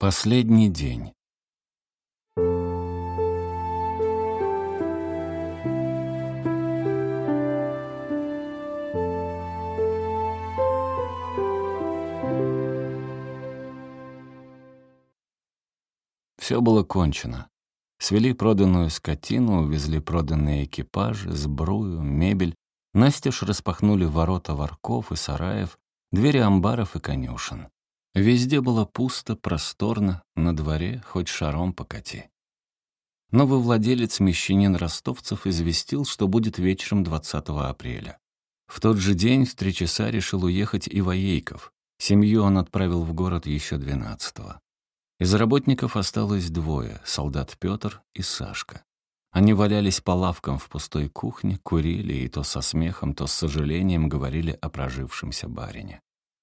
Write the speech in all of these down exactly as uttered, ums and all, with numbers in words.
Последний день. Все было кончено. Свели проданную скотину, увезли проданные экипажи, сбрую, мебель, настежь распахнули ворота ворков и сараев, двери амбаров и конюшен. Везде было пусто, просторно, на дворе хоть шаром покати. Новый владелец, мещанин Ростовцев, известил, что будет вечером двадцатого апреля. В тот же день в три часа решил уехать и Воейков. Семью он отправил в город еще двенадцатого. Из работников осталось двое — солдат Петр и Сашка. Они валялись по лавкам в пустой кухне, курили и то со смехом, то с сожалением говорили о прожившемся барине.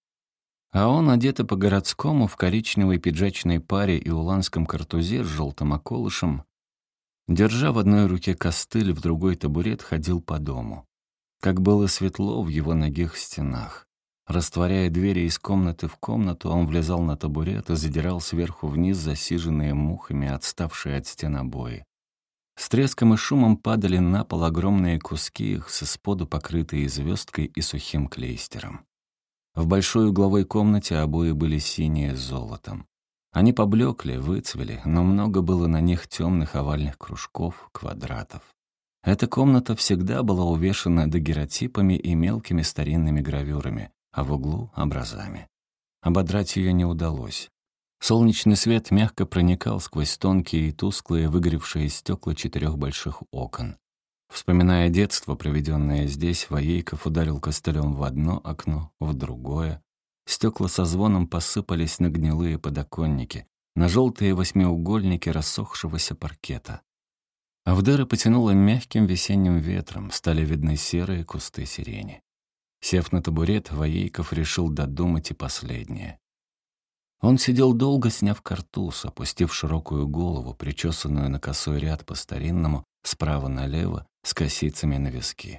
А он, одетый по-городскому, в коричневой пиджачной паре и уланском картузе с желтым околышем, держа в одной руке костыль, в другой табурет, ходил по дому. Как было светло в его нагих стенах. Растворяя двери из комнаты в комнату, он влезал на табурет и задирал сверху вниз засиженные мухами, отставшие от стен обои. С треском и шумом падали на пол огромные куски их, с исподу покрытые звездкой и сухим клейстером. В большой угловой комнате обои были синие с золотом. Они поблекли, выцвели, но много было на них темных овальных кружков, квадратов. Эта комната всегда была увешана дагеротипами и мелкими старинными гравюрами, а в углу — образами. Ободрать ее не удалось. Солнечный свет мягко проникал сквозь тонкие и тусклые выгоревшие стекла четырех больших окон. Вспоминая детство, проведенное здесь, Воейков ударил костылем в одно окно, в другое. Стекла со звоном посыпались на гнилые подоконники, на желтые восьмиугольники рассохшегося паркета. А в дыры потянуло мягким весенним ветром, стали видны серые кусты сирени. Сев на табурет, Воейков решил додумать и последнее. Он сидел долго, сняв картуз, опустив широкую голову, причесанную на косой ряд по-старинному, справа налево, с косицами на виски.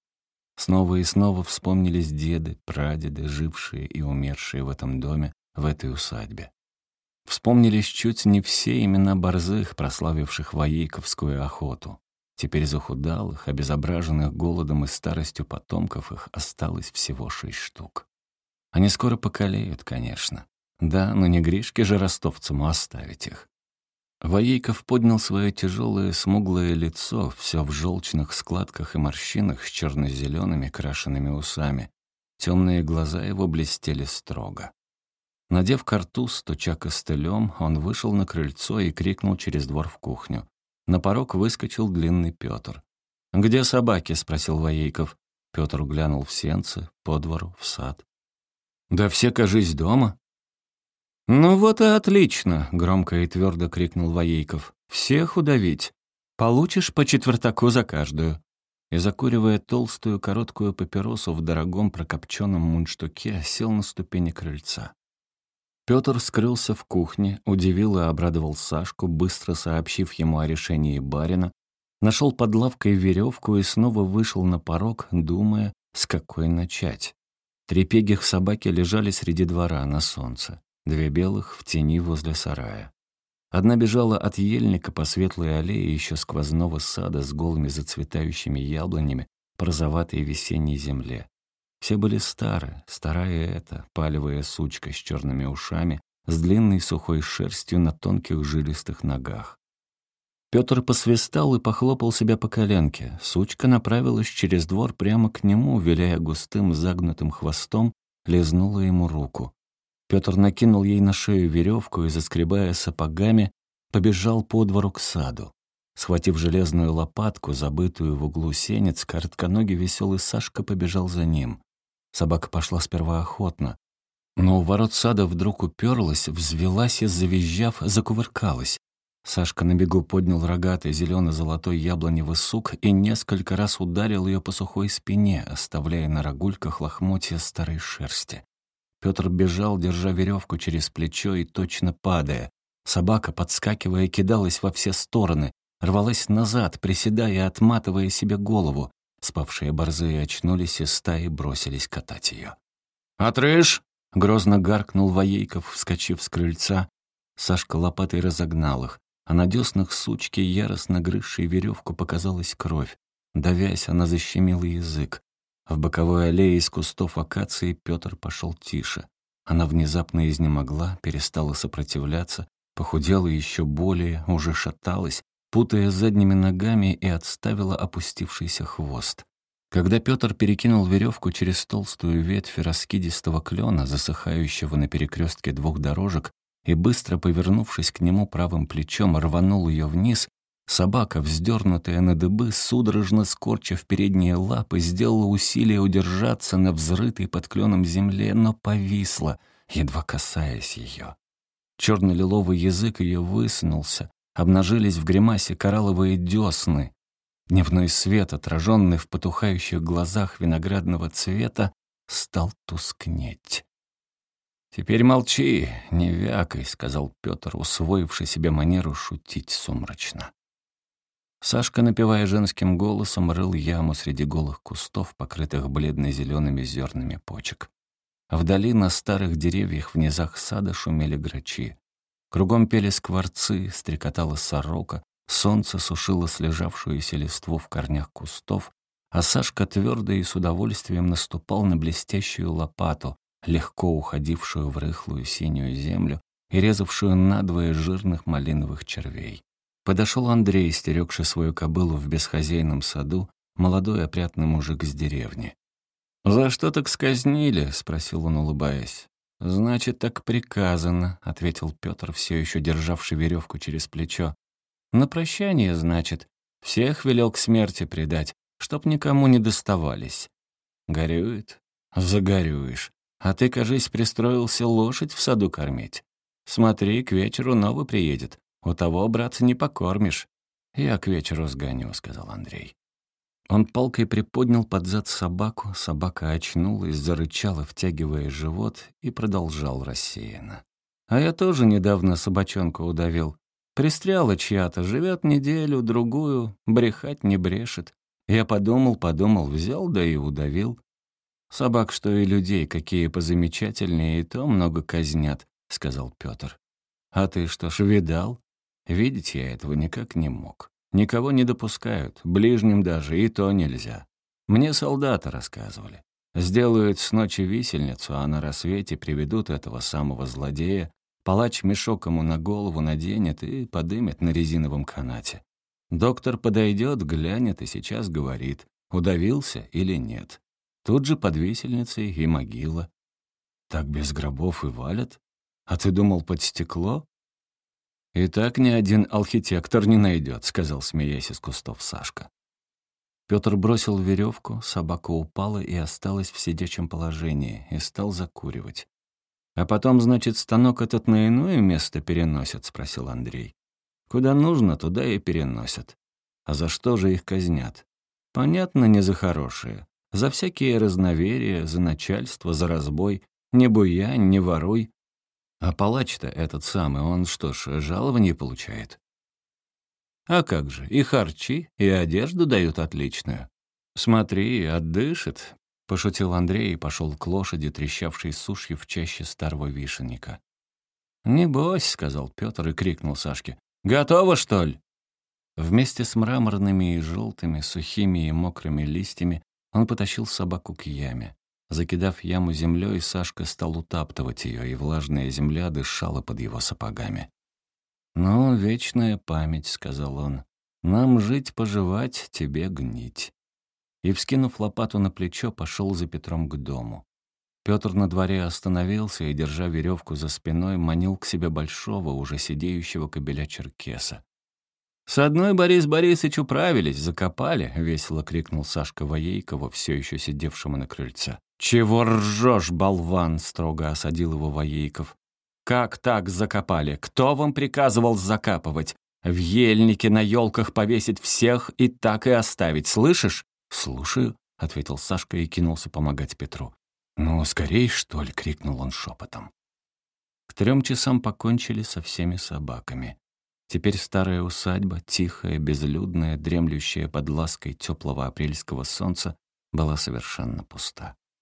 Снова и снова вспомнились деды, прадеды, жившие и умершие в этом доме, в этой усадьбе. Вспомнились чуть не все имена борзых, прославивших воейковскую охоту. Теперь захудалых, обезображенных голодом и старостью потомков их осталось всего шесть штук. Они скоро покалеют, конечно. Да, но не Гришке же ростовцам оставить их. Воейков поднял свое тяжелое смуглое лицо, все в желчных складках и морщинах с черно-зелеными крашенными усами. Темные глаза его блестели строго. Надев картуз, стуча костылем, он вышел на крыльцо и крикнул через двор в кухню. На порог выскочил длинный Петр. «Где собаки?» — спросил Воейков. Петр глянул в сенцы, по двору, в сад. «Да все, кажись, дома». «Ну вот и отлично!» — громко и твердо крикнул Воейков. «Всех удавить. Получишь по четвертаку за каждую». И, закуривая толстую короткую папиросу в дорогом прокопченном мундштуке, сел на ступени крыльца. Петр скрылся в кухне, удивил и обрадовал Сашку, быстро сообщив ему о решении барина, нашел под лавкой веревку и снова вышел на порог, думая, с какой начать. Три пегих собаки лежали среди двора на солнце, две белых в тени возле сарая. Одна бежала от ельника по светлой аллее еще сквозного сада с голыми зацветающими яблонями по розоватой весенней земле. Все были стары, старая эта, палевая сучка с черными ушами, с длинной сухой шерстью на тонких жилистых ногах. Петр посвистал и похлопал себя по коленке. Сучка направилась через двор прямо к нему, виляя густым загнутым хвостом, лизнула ему руку. Петр накинул ей на шею веревку и, заскребая сапогами, побежал по двору к саду. Схватив железную лопатку, забытую в углу сенец, коротконогий веселый Сашка побежал за ним. Собака пошла сперва охотно, но у ворот сада вдруг уперлась, взвелась и, завизжав, закувыркалась. Сашка на бегу поднял рогатый зелено-золотой яблоневый сук и несколько раз ударил ее по сухой спине, оставляя на рогульках лохмотья старой шерсти. Петр бежал, держа веревку через плечо и точно падая. Собака, подскакивая, кидалась во все стороны, рвалась назад, приседая и отматывая себе голову. Спавшие борзые очнулись и стаи бросились катать ее. «Отрыж!» — грозно гаркнул Воейков, вскочив с крыльца. Сашка лопатой разогнал их, а на деснах сучки, яростно грызшей веревку, показалась кровь. Давясь, она защемила язык. В боковой аллее из кустов акации Пётр пошел тише. Она внезапно изнемогла, перестала сопротивляться, похудела еще более, уже шаталась, путая задними ногами, и отставила опустившийся хвост. Когда Пётр перекинул веревку через толстую ветвь раскидистого клена, засыхающего на перекрестке двух дорожек, и, быстро повернувшись к нему правым плечом, рванул ее вниз, собака, вздернутая на дыбы, судорожно скорчив передние лапы, сделала усилие удержаться на взрытой под кленом земле, но повисла, едва касаясь ее. Черно-лиловый язык ее высунулся, обнажились в гримасе коралловые десны. Дневной свет, отраженный в потухающих глазах виноградного цвета, стал тускнеть. «Теперь молчи, не вякай», — сказал Пётр, усвоивший себе манеру шутить сумрачно. Сашка, напевая женским голосом, рыл яму среди голых кустов, покрытых бледно-зелеными зернами почек. Вдали на старых деревьях в низах сада шумели грачи. Кругом пели скворцы, стрекотала сорока, солнце сушило слежавшуюся листву в корнях кустов, а Сашка твердо и с удовольствием наступал на блестящую лопату, легко уходившую в рыхлую синюю землю и резавшую надвое жирных малиновых червей. Подошел Андрей, стерегший свою кобылу в бесхозяйном саду, молодой опрятный мужик с деревни. «За что так сказнили?» — спросил он, улыбаясь. «Значит, так приказано», — ответил Пётр, все еще державший веревку через плечо. «На прощание, значит. Всех велел к смерти предать, чтоб никому не доставались». «Горюет? Загорюешь. А ты, кажись, пристроился лошадь в саду кормить. Смотри, к вечеру новый приедет. У того, братца, не покормишь». «Я к вечеру сгоню», — сказал Андрей. Он палкой приподнял под зад собаку, собака очнулась, зарычала, втягивая живот, и продолжал рассеянно. «А я тоже недавно собачонку удавил. Пристряла чья-то, живет неделю, другую, брехать не брешет. Я подумал, подумал, взял, да и удавил. Собак, что и людей, какие позамечательнее, и то много казнят», — сказал Пётр. «А ты что ж, видал? Видеть я этого никак не мог. Никого не допускают, ближним даже, и то нельзя. Мне солдаты рассказывали. Сделают с ночи висельницу, а на рассвете приведут этого самого злодея, палач мешок ему на голову наденет и подымет на резиновом канате. Доктор подойдет, глянет и сейчас говорит, удавился или нет. Тут же под висельницей и могила. Так без гробов и валят? А ты думал, под стекло? «И так ни один архитектор не найдет», — сказал, смеясь из кустов Сашка. Пётр бросил веревку, собака упала и осталась в сидячем положении, и стал закуривать. «А потом, значит, станок этот на иное место переносят?» — спросил Андрей. «Куда нужно, туда и переносят. А за что же их казнят? Понятно, не за хорошие. За всякие разноверия, за начальство, за разбой. Не буянь, не воруй. А палач-то этот самый, он что ж, жалование получает?» «А как же, и харчи, и одежду дают отличную. Смотри, отдышит», — пошутил Андрей и пошел к лошади, трещавшей сушью в чаще старого вишенника. «Небось», — сказал Пётр и крикнул Сашке. «Готово, что ли?» Вместе с мраморными и желтыми, сухими и мокрыми листьями он потащил собаку к яме. Закидав яму землей, Сашка стал утаптывать ее, и влажная земля дышала под его сапогами. «Ну, вечная память», — сказал он. «Нам жить-поживать, тебе гнить». И, вскинув лопату на плечо, пошел за Петром к дому. Петр на дворе остановился и, держа веревку за спиной, манил к себе большого, уже сидеющего кобеля черкеса. «С одной, Борис Борисыч, управились, закопали», — весело крикнул Сашка Воейкову, все еще сидевшему на крыльце. «Чего ржешь, болван?» — строго осадил его Воейков. «Как так закопали? Кто вам приказывал закапывать? В ельнике на елках повесить всех и так и оставить, слышишь?» «Слушаю», — ответил Сашка и кинулся помогать Петру. «Ну, скорей, что ли?» — крикнул он шепотом. К трем часам покончили со всеми собаками. Теперь старая усадьба, тихая, безлюдная, дремлющая под лаской теплого апрельского солнца, была совершенно пуста.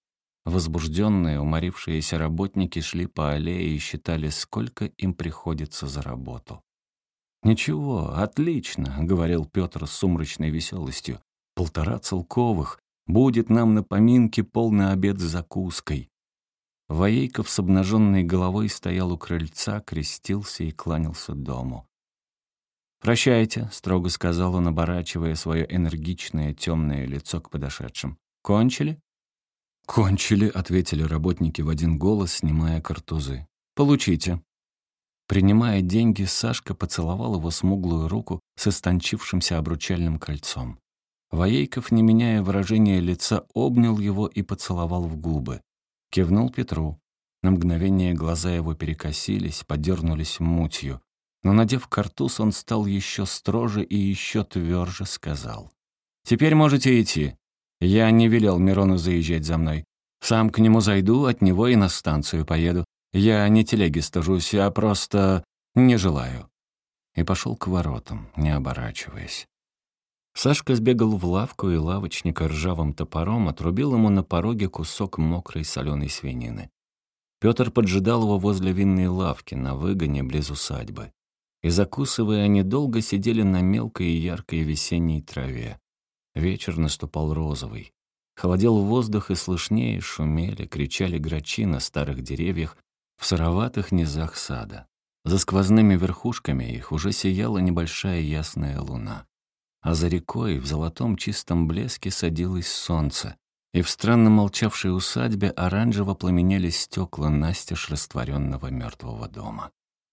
Возбужденные, уморившиеся работники шли по аллее и считали, сколько им приходится за работу. «Ничего, отлично», — говорил Петр с сумрачной веселостью. «Полтора целковых. Будет нам на поминке полный обед с закуской». Воейков с обнаженной головой стоял у крыльца, крестился и кланялся дому. «Прощайте», — строго сказал он, оборачивая свое энергичное темное лицо к подошедшим. «Кончили?» «Кончили», — ответили работники в один голос, снимая картузы. «Получите». Принимая деньги, Сашка поцеловал его смуглую руку с истончившимся обручальным кольцом. Воейков, не меняя выражения лица, обнял его и поцеловал в губы. Кивнул Петру. На мгновение глаза его перекосились, подернулись мутью. Но, надев картуз, он стал еще строже и еще тверже сказал. «Теперь можете идти. Я не велел Мирону заезжать за мной. Сам к нему зайду, от него и на станцию поеду. Я не телеги стыжусь, а просто не желаю». И пошел к воротам, не оборачиваясь. Сашка сбегал в лавку, и лавочник ржавым топором отрубил ему на пороге кусок мокрой соленой свинины. Петр поджидал его возле винной лавки на выгоне близ усадьбы. И, закусывая, они долго сидели на мелкой и яркой весенней траве. Вечер наступал розовый. Холодел воздух, и слышнее шумели, кричали грачи на старых деревьях в сыроватых низах сада. За сквозными верхушками их уже сияла небольшая ясная луна. А за рекой в золотом чистом блеске садилось солнце, и в странно молчавшей усадьбе оранжево пламенели стекла настежь растворенного мертвого дома.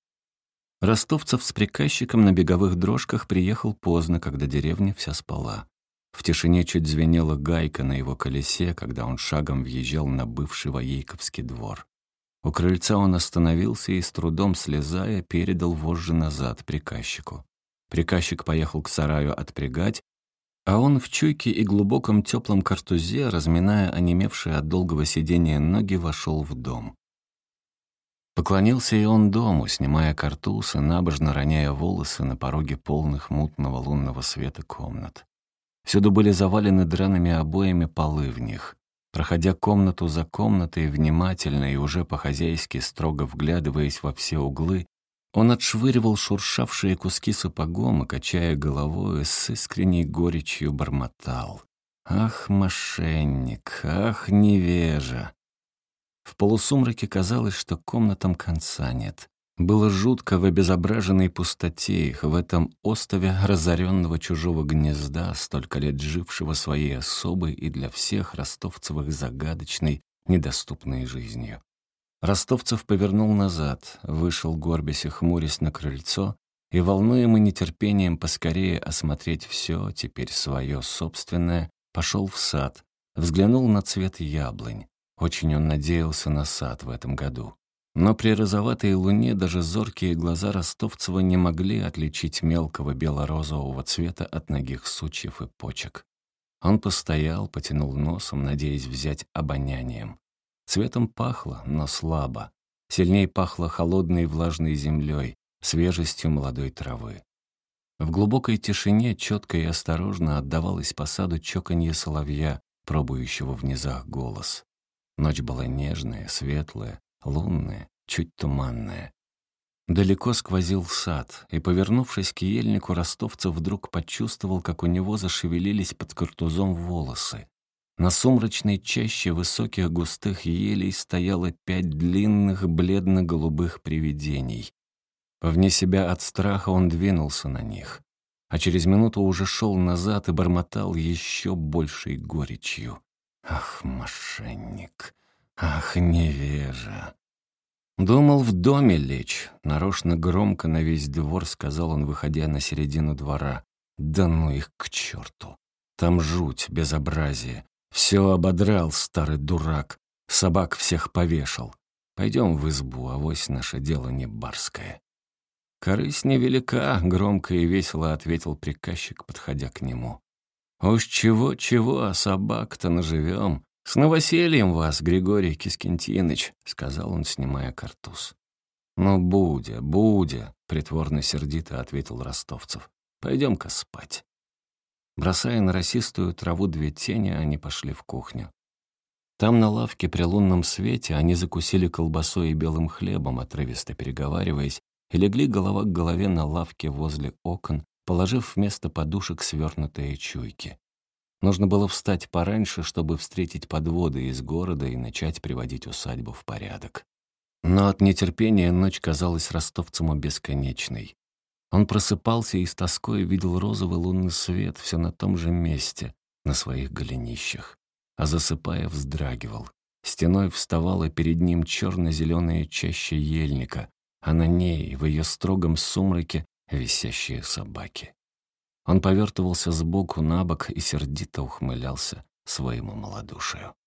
Ростовцев с приказчиком на беговых дрожках приехал поздно, когда деревня вся спала. В тишине чуть звенела гайка на его колесе, когда он шагом въезжал на бывший Воейковский двор. У крыльца он остановился и, с трудом слезая, передал вожжи назад приказчику. Приказчик поехал к сараю отпрягать, а он в чуйке и глубоком теплом картузе, разминая онемевшие от долгого сидения ноги, вошел в дом. Поклонился и он дому, снимая картуз и набожно роняя волосы на пороге полных мутного лунного света комнат. Всюду были завалены драными обоями полы в них. Проходя комнату за комнатой, внимательно и уже по-хозяйски строго вглядываясь во все углы, он отшвыривал шуршавшие куски сапогом и, качая головой, с искренней горечью бормотал. «Ах, мошенник! Ах, невежа!» В полусумраке казалось, что комнатам конца нет. Было жутко в обезображенной пустоте их, в этом острове разоренного чужого гнезда, столько лет жившего своей особой и для всех ростовцевых загадочной, недоступной жизнью. Ростовцев повернул назад, вышел, горбясь и хмурясь, на крыльцо и, волнуемый нетерпением поскорее осмотреть все, теперь свое собственное, пошел в сад, взглянул на цвет яблонь. Очень он надеялся на сад в этом году. Но при розоватой луне даже зоркие глаза Ростовцева не могли отличить мелкого бело-розового цвета от ногих сучьев и почек. Он постоял, потянул носом, надеясь взять обонянием. Цветом пахло, но слабо. Сильнее пахло холодной и влажной землей, свежестью молодой травы. В глубокой тишине четко и осторожно отдавалось по саду чоканье соловья, пробующего в низах голос. Ночь была нежная, светлая, лунная, чуть туманная. Далеко сквозил сад, и, повернувшись к ельнику, Ростовцев вдруг почувствовал, как у него зашевелились под картузом волосы. На сумрачной чаще высоких густых елей стояло пять длинных бледно-голубых привидений. Вне себя от страха он двинулся на них, а через минуту уже шел назад и бормотал еще большей горечью. «Ах, мошенник! Ах, невежа!» «Думал в доме лечь», — нарочно громко на весь двор сказал он, выходя на середину двора. «Да ну их к черту! Там жуть, безобразие. Все ободрал старый дурак, собак всех повешал. Пойдем в избу, авось наше дело не барское». «Корысть невелика», — громко и весело ответил приказчик, подходя к нему. «Уж чего-чего, а собак-то наживем. С новосельем вас, Григорий Кискентиныч», — сказал он, снимая картуз. «Ну, Будя, Будя», — притворно-сердито ответил Ростовцев. «Пойдем-ка спать». Бросая на росистую траву две тени, они пошли в кухню. Там на лавке при лунном свете они закусили колбасой и белым хлебом, отрывисто переговариваясь, и легли голова к голове на лавке возле окон, положив вместо подушек свернутые чуйки. Нужно было встать пораньше, чтобы встретить подводы из города и начать приводить усадьбу в порядок. Но от нетерпения ночь казалась ростовцему бесконечной. Он просыпался и с тоской видел розовый лунный свет все на том же месте, на своих голенищах, а засыпая вздрагивал. Стеной вставала перед ним черно-зеленая чаща ельника, а на ней, в ее строгом сумраке, висящие собаки. Он повертывался сбоку на бок и сердито ухмылялся своему малодушию.